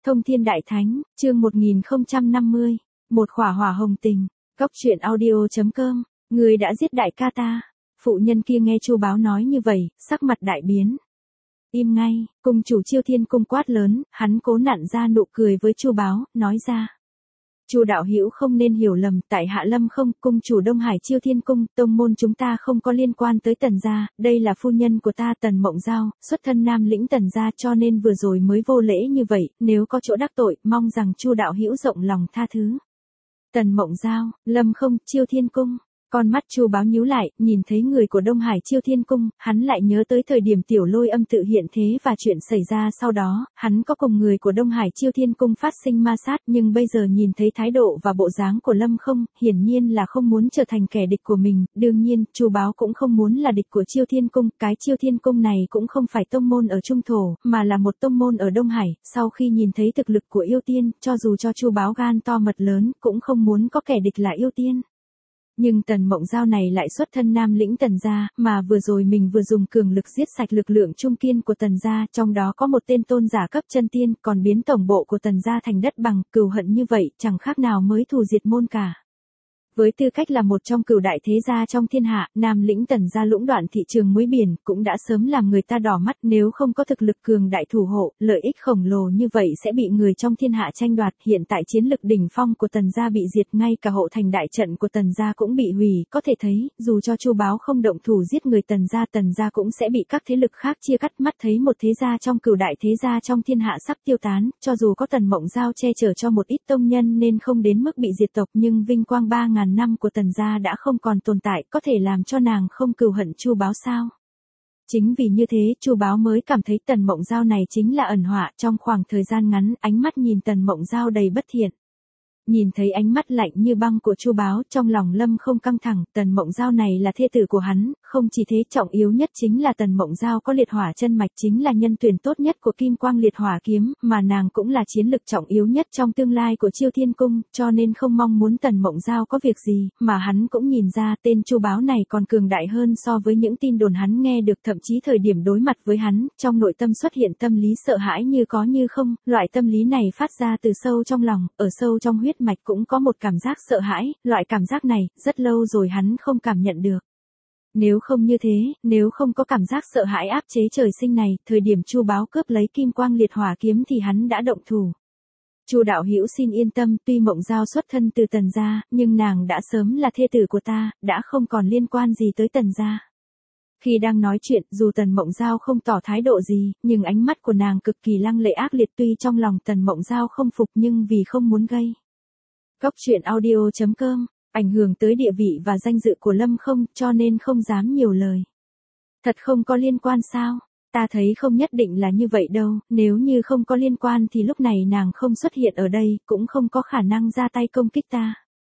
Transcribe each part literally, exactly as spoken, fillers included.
Thông Thiên Đại Thánh, chương một nghìn không trăm năm mươi, một khỏa hỏa hồng tình. Cốc truyện audio chấm com, người đã giết đại ca ta. Phụ nhân kia nghe Chu Báo nói như vậy, sắc mặt đại biến. Im ngay, cung chủ Chiêu Thiên cung quát lớn, hắn cố nặn ra nụ cười với Chu Báo, nói ra. Chu đạo hữu không nên hiểu lầm, tại Hạ Lâm không, cung chủ Đông Hải Chiêu Thiên cung, tông môn chúng ta không có liên quan tới Tần gia, đây là phu nhân của ta Tần Mộng Giao, xuất thân nam lĩnh Tần gia cho nên vừa rồi mới vô lễ như vậy, nếu có chỗ đắc tội, mong rằng Chu đạo hữu rộng lòng tha thứ. Tần Mộng Giao, Lâm không, Chiêu Thiên cung. Con mắt Chu Báo nhíu lại, nhìn thấy người của Đông Hải Chiêu Thiên cung, hắn lại nhớ tới thời điểm Tiểu Lôi Âm tự hiện thế và chuyện xảy ra sau đó, hắn có cùng người của Đông Hải Chiêu Thiên cung phát sinh ma sát, nhưng bây giờ nhìn thấy thái độ và bộ dáng của Lâm không, hiển nhiên là không muốn trở thành kẻ địch của mình, đương nhiên, Chu Báo cũng không muốn là địch của Chiêu Thiên cung, cái Chiêu Thiên cung này cũng không phải tông môn ở Trung Thổ, mà là một tông môn ở Đông Hải, sau khi nhìn thấy thực lực của Yêu Tiên, cho dù cho Chu Báo gan to mật lớn, cũng không muốn có kẻ địch là Yêu Tiên. Nhưng Tần Mộng Giao này lại xuất thân nam lĩnh Tần gia, mà vừa rồi mình vừa dùng cường lực giết sạch lực lượng trung kiên của Tần gia, trong đó có một tên tôn giả cấp chân tiên, còn biến tổng bộ của Tần gia thành đất bằng, cừu hận như vậy, chẳng khác nào mới thù diệt môn cả. Với tư cách là một trong cửu đại thế gia trong thiên hạ, nam lĩnh Tần gia lũng đoạn thị trường muối biển, cũng đã sớm làm người ta đỏ mắt, nếu không có thực lực cường đại thủ hộ, lợi ích khổng lồ như vậy sẽ bị người trong thiên hạ tranh đoạt, hiện tại chiến lực đỉnh phong của Tần gia bị diệt, ngay cả hộ thành đại trận của Tần gia cũng bị hủy, có thể thấy, dù cho Chu Báo không động thủ giết người Tần gia, Tần gia cũng sẽ bị các thế lực khác chia cắt, mắt thấy một thế gia trong cửu đại thế gia trong thiên hạ sắp tiêu tán, cho dù có Tần Mộng Giao che chở cho một ít tông nhân nên không đến mức bị diệt tộc, nhưng vinh quang ba ngàn năm của Tần gia đã không còn tồn tại, có thể làm cho nàng không cừu hận Chu Báo sao? Chính vì như thế, Chu Báo mới cảm thấy Tần Mộng Giao này chính là ẩn họa, trong khoảng thời gian ngắn, ánh mắt nhìn Tần Mộng Giao đầy bất thiện. Nhìn thấy ánh mắt lạnh như băng của Chu Báo, trong lòng Lâm không căng thẳng, Tần Mộng Giao này là thê tử của hắn, không chỉ thế, trọng yếu nhất chính là Tần Mộng Giao có liệt hỏa chân mạch, chính là nhân tuyển tốt nhất của Kim Quang liệt hỏa kiếm, mà nàng cũng là chiến lực trọng yếu nhất trong tương lai của Chiêu Thiên cung, cho nên không mong muốn Tần Mộng Giao có việc gì, mà hắn cũng nhìn ra tên Chu Báo này còn cường đại hơn so với những tin đồn hắn nghe được, thậm chí thời điểm đối mặt với hắn, trong nội tâm xuất hiện tâm lý sợ hãi như có như không, loại tâm lý này phát ra từ sâu trong lòng, ở sâu trong huyết mạch cũng có một cảm giác sợ hãi, loại cảm giác này, rất lâu rồi hắn không cảm nhận được. Nếu không như thế, nếu không có cảm giác sợ hãi áp chế trời sinh này, thời điểm Chu Báo cướp lấy Kim Quang liệt hỏa kiếm thì hắn đã động thủ. Chu đạo hữu xin yên tâm, tuy Mộng Giao xuất thân từ Tần gia, nhưng nàng đã sớm là thê tử của ta, đã không còn liên quan gì tới Tần gia. Khi đang nói chuyện, dù Tần Mộng Giao không tỏ thái độ gì, nhưng ánh mắt của nàng cực kỳ lăng lệ ác liệt, tuy trong lòng Tần Mộng Giao không phục nhưng vì không muốn gây Cốc truyện audio chấm com, ảnh hưởng tới địa vị và danh dự của Lâm không, cho nên không dám nhiều lời. Thật không có liên quan sao? Ta thấy không nhất định là như vậy đâu, nếu như không có liên quan thì lúc này nàng không xuất hiện ở đây, cũng không có khả năng ra tay công kích ta.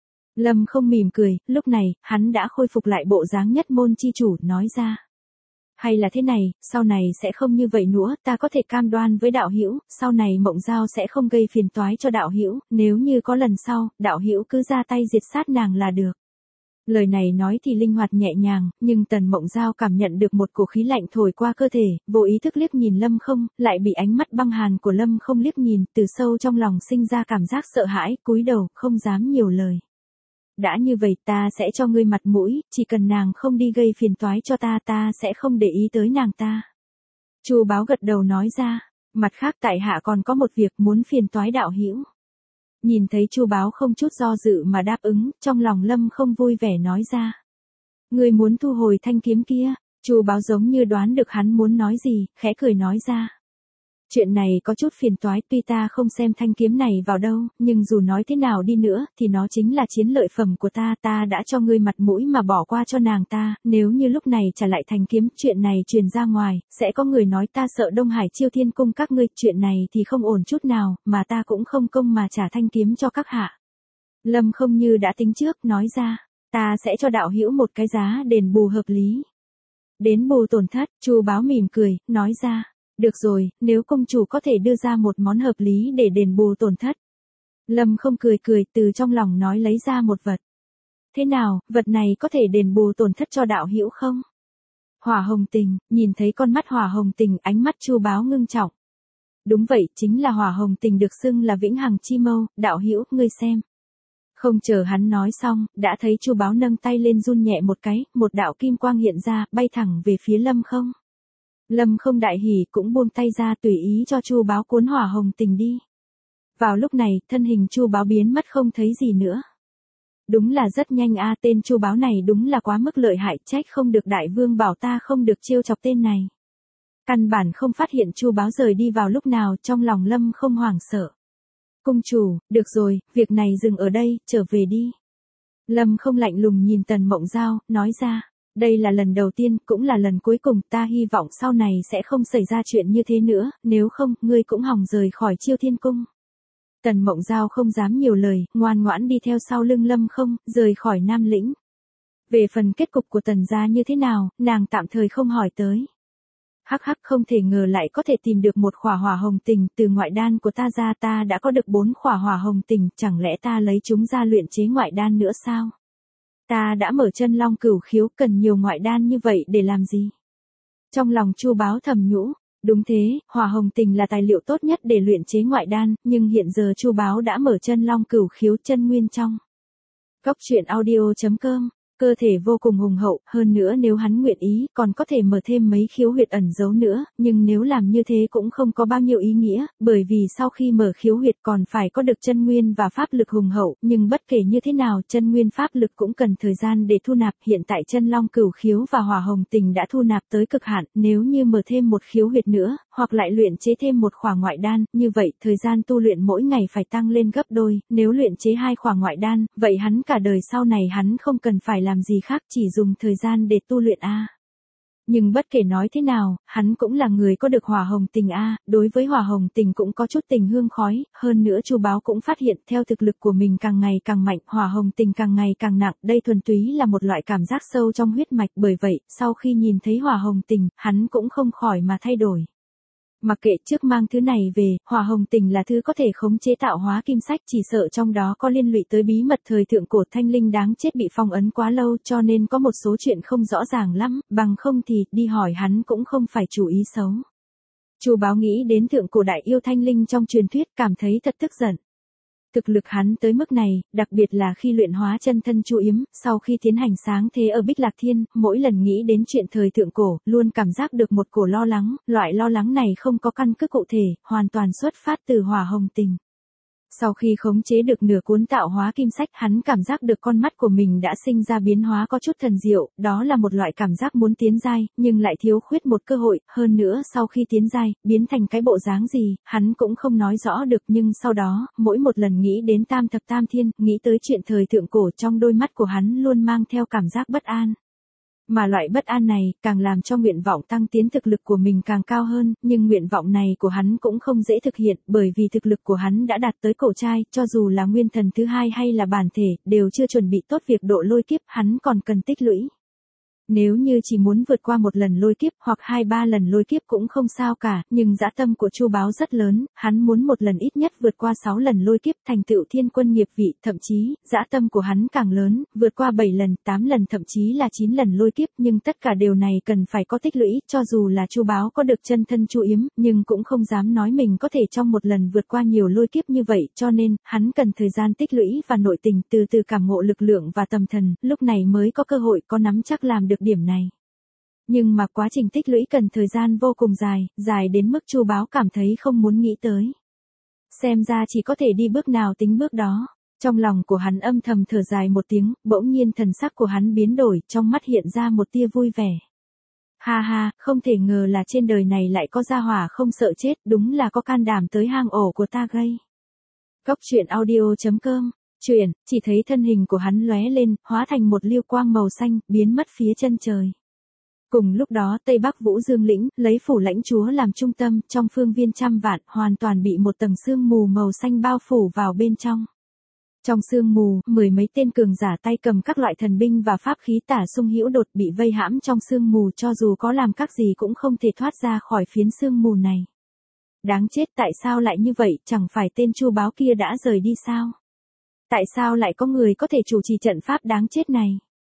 Lâm không mỉm cười, lúc này, hắn đã khôi phục lại bộ dáng nhất môn chi chủ, nói ra. Hay là thế này, sau này sẽ không như vậy nữa, ta có thể cam đoan với đạo hữu, sau này Mộng Giao sẽ không gây phiền toái cho đạo hữu, nếu như có lần sau, đạo hữu cứ ra tay diệt sát nàng là được. Lời này nói thì linh hoạt nhẹ nhàng, nhưng Tần Mộng Giao cảm nhận được một cổ khí lạnh thổi qua cơ thể, vô ý thức liếc nhìn Lâm không, lại bị ánh mắt băng hàn của Lâm không liếc nhìn, từ sâu trong lòng sinh ra cảm giác sợ hãi, cúi đầu, không dám nhiều lời. Đã như vậy ta sẽ cho ngươi mặt mũi, chỉ cần nàng không đi gây phiền toái cho ta, ta sẽ không để ý tới nàng ta. Chu Báo gật đầu nói ra, mặt khác tại hạ còn có một việc muốn phiền toái đạo hữu. Nhìn thấy Chu Báo không chút do dự mà đáp ứng, trong lòng Lâm không vui vẻ nói ra. Ngươi muốn thu hồi thanh kiếm kia? Chu Báo giống như đoán được hắn muốn nói gì, khẽ cười nói ra. Chuyện này có chút phiền toái, tuy ta không xem thanh kiếm này vào đâu, nhưng dù nói thế nào đi nữa, thì nó chính là chiến lợi phẩm của ta, ta đã cho ngươi mặt mũi mà bỏ qua cho nàng ta, nếu như lúc này trả lại thanh kiếm, chuyện này truyền ra ngoài, sẽ có người nói ta sợ Đông Hải Chiêu Thiên cung các ngươi, chuyện này thì không ổn chút nào, mà ta cũng không công mà trả thanh kiếm cho các hạ. Lâm không như đã tính trước, nói ra, ta sẽ cho đạo hữu một cái giá đền bù hợp lý. Đến bù tổn thất, Chu Báo mỉm cười, nói ra. Được rồi, nếu công chủ có thể đưa ra một món hợp lý để đền bù tổn thất. Lâm không cười cười, từ trong lòng nói lấy ra một vật. Thế nào, vật này có thể đền bù tổn thất cho đạo hữu không? Hỏa hồng tình, nhìn thấy con mắt hỏa hồng tình, ánh mắt Chu Báo ngưng trọng. Đúng vậy, chính là hỏa hồng tình được xưng là vĩnh hằng chi mâu, đạo hữu, ngươi xem. Không chờ hắn nói xong, đã thấy Chu Báo nâng tay lên run nhẹ một cái, một đạo kim quang hiện ra, bay thẳng về phía Lâm Không. Lâm Không đại hỉ cũng buông tay ra tùy ý cho Chu Báo cuốn hỏa hồng tình đi. Vào lúc này, thân hình Chu Báo biến mất không thấy gì nữa. Đúng là rất nhanh a, tên Chu Báo này đúng là quá mức lợi hại, trách không được đại vương bảo ta không được trêu chọc tên này. Căn bản không phát hiện Chu Báo rời đi vào lúc nào, trong lòng Lâm Không hoảng sợ. Cung chủ, được rồi, việc này dừng ở đây, trở về đi. Lâm Không lạnh lùng nhìn Tần Mộng Giao, nói ra, đây là lần đầu tiên, cũng là lần cuối cùng, ta hy vọng sau này sẽ không xảy ra chuyện như thế nữa, nếu không, ngươi cũng hòng rời khỏi Chiêu Thiên Cung. Tần Mộng Giao không dám nhiều lời, ngoan ngoãn đi theo sau lưng Lâm Không, rời khỏi Nam Lĩnh. Về phần kết cục của Tần gia như thế nào, nàng tạm thời không hỏi tới. Hắc hắc, không thể ngờ lại có thể tìm được một khỏa hỏa hồng tình, từ ngoại đan của ta ra ta đã có được bốn khỏa hỏa hồng tình, chẳng lẽ ta lấy chúng ra luyện chế ngoại đan nữa sao? Ta đã mở chân long cửu khiếu, cần nhiều ngoại đan như vậy để làm gì? Trong lòng Chu Báo thầm nhủ, đúng thế, hỏa hồng tình là tài liệu tốt nhất để luyện chế ngoại đan, nhưng hiện giờ Chu Báo đã mở chân long cửu khiếu chân nguyên trong. Cốc truyện audio chấm com. Cơ thể vô cùng hùng hậu, hơn nữa nếu hắn nguyện ý, còn có thể mở thêm mấy khiếu huyệt ẩn giấu nữa, nhưng nếu làm như thế cũng không có bao nhiêu ý nghĩa, bởi vì sau khi mở khiếu huyệt còn phải có được chân nguyên và pháp lực hùng hậu, nhưng bất kể như thế nào, chân nguyên pháp lực cũng cần thời gian để thu nạp, hiện tại chân long cửu khiếu và hỏa hồng tình đã thu nạp tới cực hạn, nếu như mở thêm một khiếu huyệt nữa, hoặc lại luyện chế thêm một khỏa ngoại đan, như vậy, thời gian tu luyện mỗi ngày phải tăng lên gấp đôi, nếu luyện chế hai khỏa ngoại đan, vậy hắn cả đời sau này hắn không cần phải làm gì khác, chỉ dùng thời gian để tu luyện a. Nhưng bất kể nói thế nào, hắn cũng là người có được hỏa hồng tình a, đối với hỏa hồng tình cũng có chút tình hương khói, hơn nữa Chu Báo cũng phát hiện theo thực lực của mình càng ngày càng mạnh, hỏa hồng tình càng ngày càng nặng, đây thuần túy là một loại cảm giác sâu trong huyết mạch, bởi vậy, sau khi nhìn thấy hỏa hồng tình, hắn cũng không khỏi mà thay đổi. Mặc kệ trước mang thứ này về, hỏa hồng tình là thứ có thể khống chế tạo hóa kim sách, chỉ sợ trong đó có liên lụy tới bí mật thời thượng cổ thanh linh đáng chết bị phong ấn quá lâu, cho nên có một số chuyện không rõ ràng lắm, bằng không thì đi hỏi hắn cũng không phải chủ ý xấu. Chu Báo nghĩ đến thượng cổ đại yêu thanh linh trong truyền thuyết, cảm thấy thật tức giận. Thực lực hắn tới mức này, đặc biệt là khi luyện hóa chân thân Chu Yếm, sau khi tiến hành sáng thế ở Bích Lạc Thiên, mỗi lần nghĩ đến chuyện thời thượng cổ, luôn cảm giác được một cổ lo lắng, loại lo lắng này không có căn cứ cụ thể, hoàn toàn xuất phát từ hỏa hồng tình. Sau khi khống chế được nửa cuốn tạo hóa kim sách, hắn cảm giác được con mắt của mình đã sinh ra biến hóa có chút thần diệu, đó là một loại cảm giác muốn tiến giai, nhưng lại thiếu khuyết một cơ hội, hơn nữa sau khi tiến giai, biến thành cái bộ dáng gì, hắn cũng không nói rõ được, nhưng sau đó, mỗi một lần nghĩ đến tam thập tam thiên, nghĩ tới chuyện thời thượng cổ, trong đôi mắt của hắn luôn mang theo cảm giác bất an. Mà loại bất an này, càng làm cho nguyện vọng tăng tiến thực lực của mình càng cao hơn, nhưng nguyện vọng này của hắn cũng không dễ thực hiện, bởi vì thực lực của hắn đã đạt tới cổ trai, cho dù là nguyên thần thứ hai hay là bản thể, đều chưa chuẩn bị tốt việc độ lôi kiếp, hắn còn cần tích lũy. Nếu như chỉ muốn vượt qua một lần lôi kiếp hoặc hai ba lần lôi kiếp cũng không sao cả, nhưng dã tâm của Chu Báo rất lớn, hắn muốn một lần ít nhất vượt qua sáu lần lôi kiếp thành tựu thiên quân nghiệp vị, thậm chí, dã tâm của hắn càng lớn, vượt qua bảy lần, tám lần thậm chí là chín lần lôi kiếp, nhưng tất cả điều này cần phải có tích lũy, cho dù là Chu Báo có được chân thân Chu Yếm, nhưng cũng không dám nói mình có thể trong một lần vượt qua nhiều lôi kiếp như vậy, cho nên, hắn cần thời gian tích lũy và nội tình, từ từ cảm ngộ lực lượng và tâm thần, lúc này mới có cơ hội, có nắm chắc làm được điểm này. Nhưng mà quá trình tích lũy cần thời gian vô cùng dài, dài đến mức Chu Báo cảm thấy không muốn nghĩ tới. Xem ra chỉ có thể đi bước nào tính bước đó. Trong lòng của hắn âm thầm thở dài một tiếng, bỗng nhiên thần sắc của hắn biến đổi, trong mắt hiện ra một tia vui vẻ. Ha ha, không thể ngờ là trên đời này lại có gia hỏa không sợ chết, đúng là có can đảm tới hang ổ của ta gây. Cốc truyện audio chấm com. Chuyển, chỉ thấy thân hình của hắn lóe lên, hóa thành một liêu quang màu xanh, biến mất phía chân trời. Cùng lúc đó Tây Bắc Vũ Dương lĩnh, lấy phủ lãnh chúa làm trung tâm, trong phương viên trăm vạn, hoàn toàn bị một tầng sương mù màu xanh bao phủ vào bên trong. Trong sương mù, mười mấy tên cường giả tay cầm các loại thần binh và pháp khí tả sung hữu đột bị vây hãm trong sương mù, cho dù có làm các gì cũng không thể thoát ra khỏi phiến sương mù này. Đáng chết, tại sao lại như vậy, chẳng phải tên Chu Báo kia đã rời đi sao? Tại sao lại có người có thể chủ trì trận pháp đáng chết này?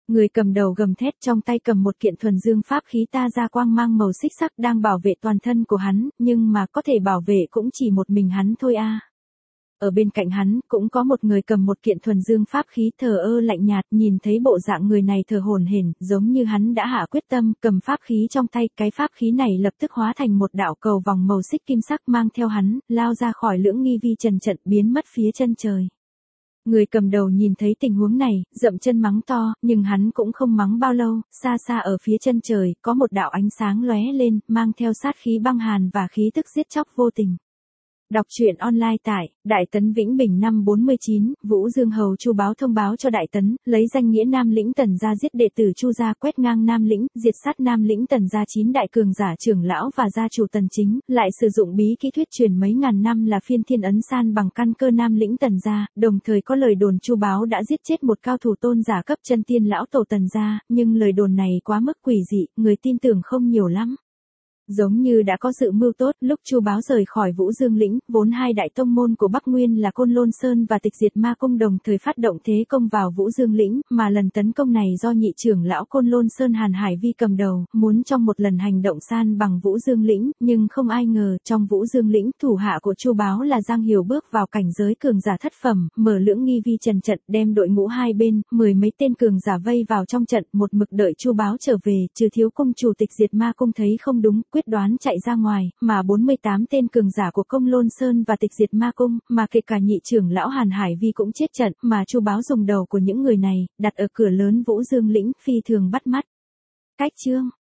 Người cầm đầu gầm thét, trong tay cầm một kiện thuần dương pháp khí ta ra quang mang màu xích sắc đang bảo vệ toàn thân của hắn, nhưng mà có thể bảo vệ cũng chỉ một mình hắn thôi a. Ở bên cạnh hắn, cũng có một người cầm một kiện thuần dương pháp khí thờ ơ lạnh nhạt, nhìn thấy bộ dạng người này thờ hổn hển, giống như hắn đã hạ quyết tâm, cầm pháp khí trong tay, cái pháp khí này lập tức hóa thành một đạo cầu vòng màu xích kim sắc mang theo hắn, lao ra khỏi lưỡng nghi vi trần trận biến mất phía chân trời. Người cầm đầu nhìn thấy tình huống này, dậm chân mắng to, nhưng hắn cũng không mắng bao lâu, xa xa ở phía chân trời, có một đạo ánh sáng lóe lên, mang theo sát khí băng hàn và khí tức giết chóc vô tình. Đọc truyện online tại Đại Tấn Vĩnh Bình năm bốn mươi chín, Vũ Dương Hầu Chu Báo thông báo cho Đại Tấn, lấy danh nghĩa Nam Lĩnh Tần gia giết đệ tử Chu gia, quét ngang Nam Lĩnh, diệt sát Nam Lĩnh Tần gia chín đại cường giả trưởng lão và gia chủ Tần Chính, lại sử dụng bí kỹ thuyết truyền mấy ngàn năm là phiên thiên ấn san bằng căn cơ Nam Lĩnh Tần gia, đồng thời có lời đồn Chu Báo đã giết chết một cao thủ tôn giả cấp chân tiên lão tổ Tần gia, nhưng lời đồn này quá mức quỷ dị, người tin tưởng không nhiều lắm. Giống như đã có dự mưu tốt, lúc Chu Báo rời khỏi Vũ Dương Lĩnh, vốn hai đại tông môn của Bắc Nguyên là Côn Lôn Sơn và Tịch Diệt Ma Cung đồng thời phát động thế công vào Vũ Dương Lĩnh, mà lần tấn công này do nhị trưởng lão Côn Lôn Sơn Hàn Hải Vi cầm đầu, muốn trong một lần hành động san bằng Vũ Dương Lĩnh, nhưng không ai ngờ, trong Vũ Dương Lĩnh, thủ hạ của Chu Báo là Giang Hiểu bước vào cảnh giới cường giả thất phẩm, mở lưỡng nghi vi trần trận, đem đội ngũ hai bên, mười mấy tên cường giả vây vào trong trận, một mực đợi Chu Báo trở về, trừ thiếu cung chủ Tịch Diệt Ma Cung thấy không đúng, quyết đoán chạy ra ngoài, mà bốn mươi tám tên cường giả của Công Lôn Sơn và Tịch Diệt Ma Cung, mà kể cả nhị trưởng lão Hàn Hải Vi cũng chết trận, mà Chu Báo dùng đầu của những người này, đặt ở cửa lớn Vũ Dương Lĩnh, phi thường bắt mắt. Cách chương